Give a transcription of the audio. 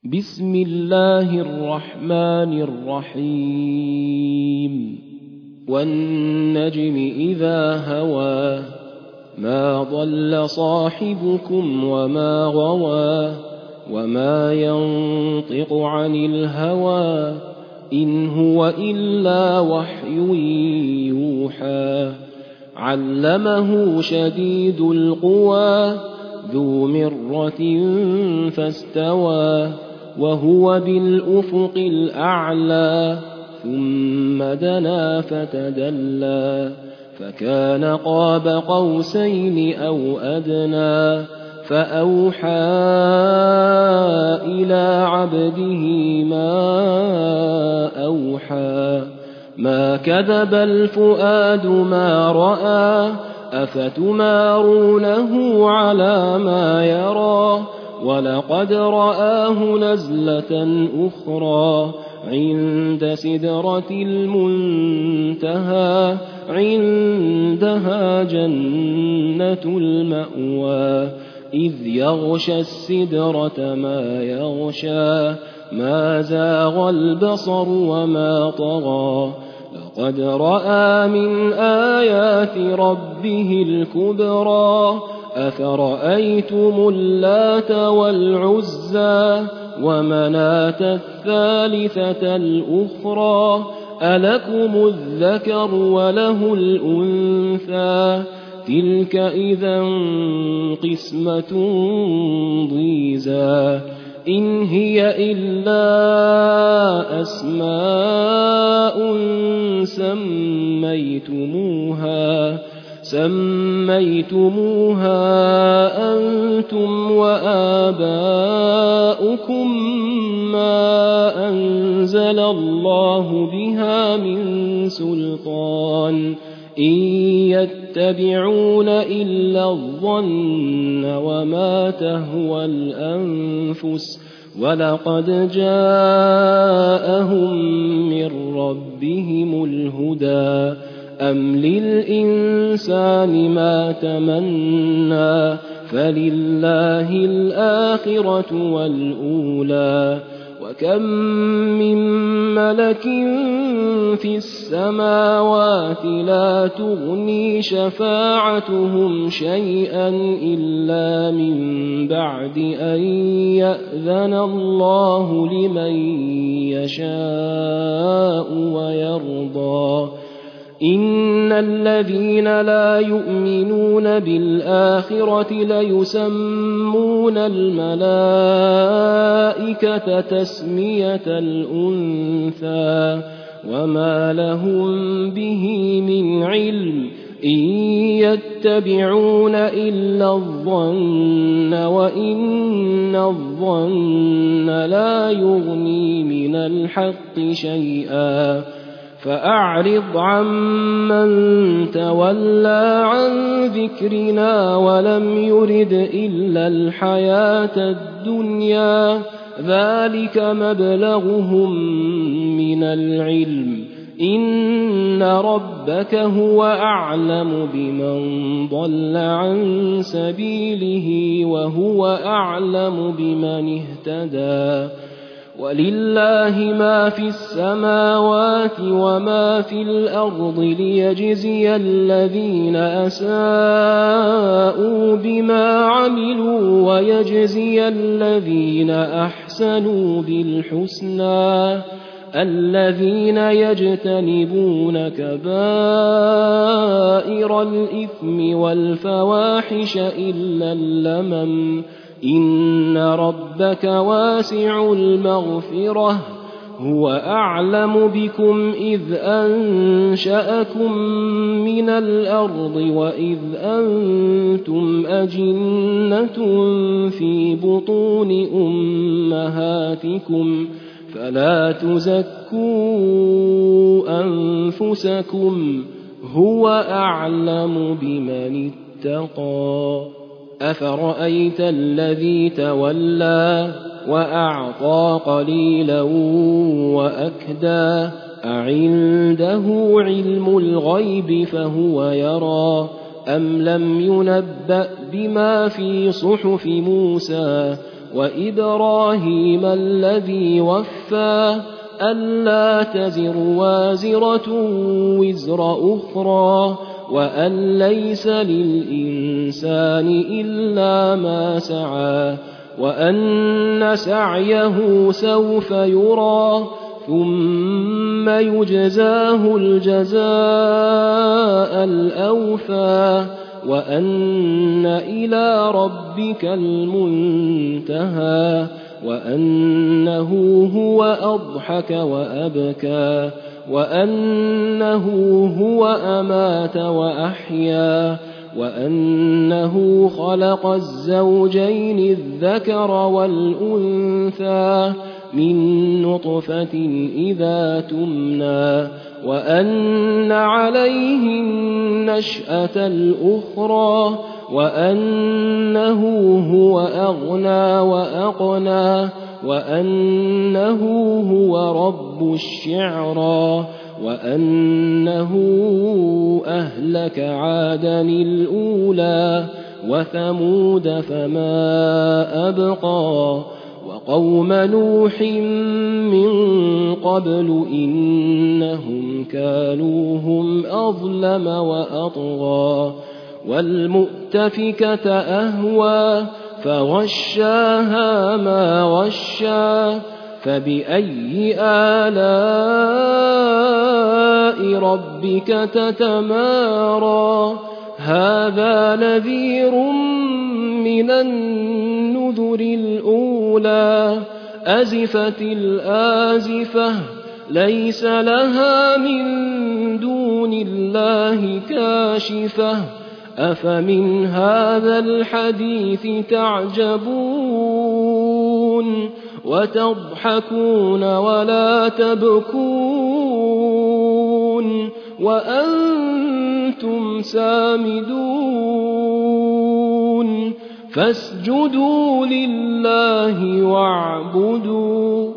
بسم الله الرحمن الرحيم والنجم إذا هوى ما ضل صاحبكم وما غوى وما ينطق عن الهوى إن هو إلا وحي يوحى علمه شديد القوى ذو مرة فاستوى وهو بالأفق الأعلى ثم دنا فتدلى فكان قاب قوسين أو أدنى فأوحى إلى عبده ما أوحى ما كذب الفؤاد ما رأى أفتمارونه على ما يرى ولقد رآه نزلة أخرى عند سدرة المنتهى عندها جنة المأوى إذ يغشى السدرة ما يغشى ما زاغ البصر وما طغى لقد رأى من آيات ربه الكبرى أفرأيتم اللات والعزى ومناة الثالثة الأخرى ألكم الذكر وله الأنثى تلك إذا قسمة ضيزى إن هي إلا أسماء سميتموها أنتم وآباؤكم ما أنزل الله بها من سلطان إن يتبعون إلا الظن وما تهوى الأنفس ولقد جاءهم من ربهم الهدى أم للإنسان ما تمنى فلله الآخرة والأولى وكم من ملك في السماوات لا تغني شفاعتهم شيئا إلا من بعد أن يأذن الله لمن يشاء ويرضى إن الذين لا يؤمنون بالآخرة ليسمون الملائكة تسمية الأنثى وما لهم به من علم إن يتبعون إلا الظن وإن الظن لا يغني من الحق شيئا فأعرض عمن تولى عن ذكرنا ولم يرد إلا الحياة الدنيا ذلك مبلغهم من العلم إن ربك هو أعلم بمن ضل عن سبيله وهو أعلم بمن اهتدى ولله ما في السماوات وما في الأرض ليجزي الذين أساءوا بما عملوا ويجزي الذين أحسنوا بالحسنى الذين يجتنبون كبائر الإثم والفواحش إلا اللمم إن ربك واسع المغفرة هو أعلم بكم إذ أنشأكم من الأرض وإذ أنتم أجنة في بطون أمهاتكم فلا تزكوا أنفسكم هو أعلم بمن اتقى أفرأيت الذي تولى وأعطى قليلا وأكدى أعنده علم الغيب فهو يرى أم لم ينبأ بما في صحف موسى وإبراهيم الذي وفى ألا تزر وازرة وزر أخرى وأن ليس للإنسان إلا ما سعى وأن سعيه سوف يرى ثم يجزاه الجزاء الأوفى وأن إلى ربك المنتهى وأنه هو أضحك وأبكى وأنه هو أمات وأحيا وأنه خلق الزوجين الذكر والأنثى من نطفة إذا تمنى وأن عليه النشأة الأخرى وأنه هو أغنى وأقنى وأنه هو رب الشعرى وأنه أهلك عادا الأولى وثمود فما أبقى وقوم نوح من قبل إنهم كانوا هم أظلم وأطغى والمؤتفكة أهوى فغشاها ما غشى فبأي آلاء ربك تتمارى هذا نذير من النذر الأولى أزفت الآزفة ليس لها من دون الله كاشفة أفمن هذا الحديث تعجبون وتضحكون ولا تبكون وأنتم سامدون فاسجدوا لله واعبدوا